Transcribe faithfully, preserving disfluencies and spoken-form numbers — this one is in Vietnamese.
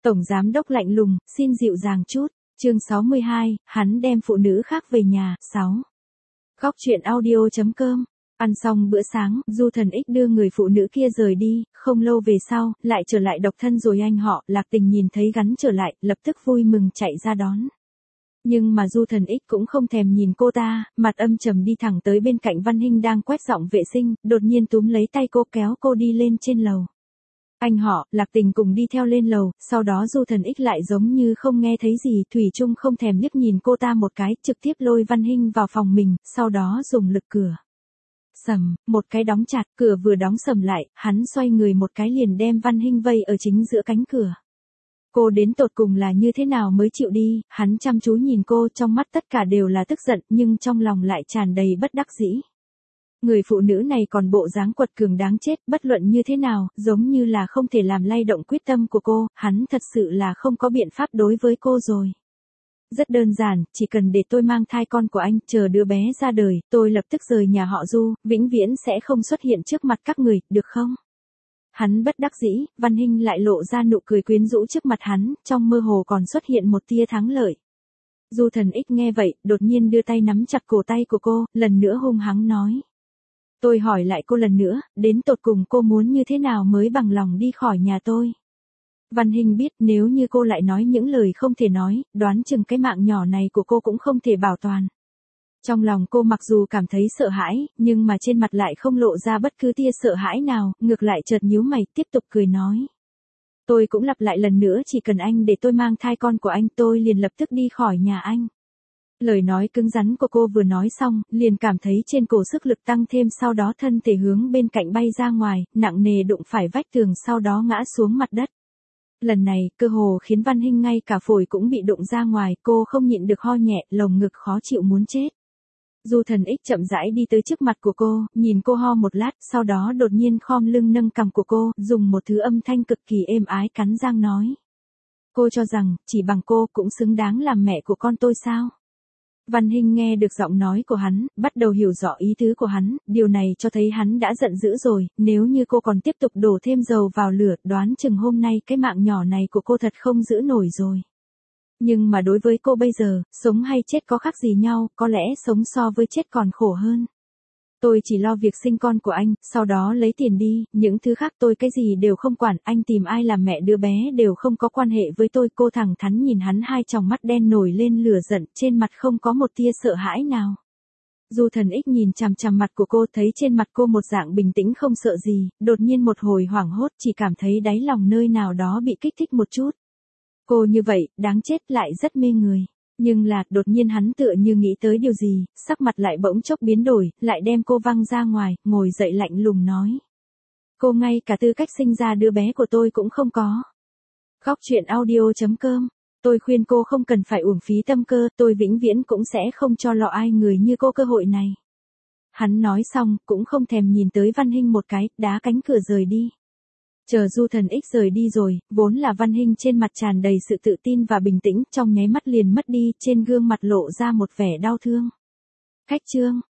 Tổng giám đốc lạnh lùng, xin dịu dàng chút. Chương sáu mươi hai, hắn đem phụ nữ khác về nhà. sáu. Góc truyện audio chấm com. Ăn xong bữa sáng, Du Thần X đưa người phụ nữ kia rời đi, không lâu về sau, lại trở lại độc thân rồi anh họ, Lạc Tình nhìn thấy gắn trở lại, lập tức vui mừng chạy ra đón. Nhưng mà Du Thần X cũng không thèm nhìn cô ta, mặt âm trầm đi thẳng tới bên cạnh Văn Hinh đang quét dọn vệ sinh, đột nhiên túm lấy tay cô kéo cô đi lên trên lầu. Anh họ, Lạc Tình cùng đi theo lên lầu, sau đó Du Thần X lại giống như không nghe thấy gì, thủy chung không thèm liếc nhìn cô ta một cái, trực tiếp lôi Văn Hinh vào phòng mình, sau đó dùng lực cửa. Sầm, một cái đóng chặt, cửa vừa đóng sầm lại, hắn xoay người một cái liền đem Văn Hinh vây ở chính giữa cánh cửa. Cô đến tột cùng là như thế nào mới chịu đi, hắn chăm chú nhìn cô, trong mắt tất cả đều là tức giận, nhưng trong lòng lại tràn đầy bất đắc dĩ. Người phụ nữ này còn bộ dáng quật cường đáng chết, bất luận như thế nào, giống như là không thể làm lay động quyết tâm của cô, hắn thật sự là không có biện pháp đối với cô rồi. Rất đơn giản, chỉ cần để tôi mang thai con của anh, chờ đứa bé ra đời, tôi lập tức rời nhà họ Du, vĩnh viễn sẽ không xuất hiện trước mặt các người, được không? Hắn bất đắc dĩ, Văn Hinh lại lộ ra nụ cười quyến rũ trước mặt hắn, trong mơ hồ còn xuất hiện một tia thắng lợi. Du Thần X nghe vậy, đột nhiên đưa tay nắm chặt cổ tay của cô, lần nữa hung hăng nói. Tôi hỏi lại cô lần nữa, đến tột cùng cô muốn như thế nào mới bằng lòng đi khỏi nhà tôi? Văn Hinh biết nếu như cô lại nói những lời không thể nói, đoán chừng cái mạng nhỏ này của cô cũng không thể bảo toàn. Trong lòng cô mặc dù cảm thấy sợ hãi, nhưng mà trên mặt lại không lộ ra bất cứ tia sợ hãi nào, ngược lại chợt nhíu mày, tiếp tục cười nói. Tôi cũng lặp lại lần nữa, chỉ cần anh để tôi mang thai con của anh, tôi liền lập tức đi khỏi nhà anh. Lời nói cứng rắn của cô vừa nói xong, liền cảm thấy trên cổ sức lực tăng thêm, sau đó thân thể hướng bên cạnh bay ra ngoài, nặng nề đụng phải vách tường, sau đó ngã xuống mặt đất. Lần này, cơ hồ khiến Văn Hinh ngay cả phổi cũng bị đụng ra ngoài, cô không nhịn được ho nhẹ, lồng ngực khó chịu muốn chết. Du Thần X chậm rãi đi tới trước mặt của cô, nhìn cô ho một lát, sau đó đột nhiên khom lưng nâng cằm của cô, dùng một thứ âm thanh cực kỳ êm ái cắn răng nói. Cô cho rằng, chỉ bằng cô cũng xứng đáng làm mẹ của con tôi sao? Văn Hinh nghe được giọng nói của hắn, bắt đầu hiểu rõ ý tứ của hắn, điều này cho thấy hắn đã giận dữ rồi, nếu như cô còn tiếp tục đổ thêm dầu vào lửa, đoán chừng hôm nay cái mạng nhỏ này của cô thật không giữ nổi rồi. Nhưng mà đối với cô bây giờ, sống hay chết có khác gì nhau, có lẽ sống so với chết còn khổ hơn. Tôi chỉ lo việc sinh con của anh, sau đó lấy tiền đi, những thứ khác tôi cái gì đều không quản, anh tìm ai làm mẹ đứa bé đều không có quan hệ với tôi. Cô thẳng thắn nhìn hắn, hai tròng mắt đen nổi lên lửa giận, trên mặt không có một tia sợ hãi nào. Du Thần X nhìn chằm chằm mặt của cô, thấy trên mặt cô một dạng bình tĩnh không sợ gì, đột nhiên một hồi hoảng hốt, chỉ cảm thấy đáy lòng nơi nào đó bị kích thích một chút. Cô như vậy, đáng chết, lại rất mê người. Nhưng là, đột nhiên hắn tựa như nghĩ tới điều gì, sắc mặt lại bỗng chốc biến đổi, lại đem cô văng ra ngoài, ngồi dậy lạnh lùng nói. Cô ngay cả tư cách sinh ra đứa bé của tôi cũng không có. Góc truyện audio chấm com. Tôi khuyên cô không cần phải uổng phí tâm cơ, tôi vĩnh viễn cũng sẽ không cho lọ ai người như cô cơ hội này. Hắn nói xong, cũng không thèm nhìn tới Văn Hinh một cái, đá cánh cửa rời đi. Chờ Du Thần X rời đi rồi, vốn là Văn Hinh trên mặt tràn đầy sự tự tin và bình tĩnh, trong nháy mắt liền mất đi, trên gương mặt lộ ra một vẻ đau thương. Khách chương.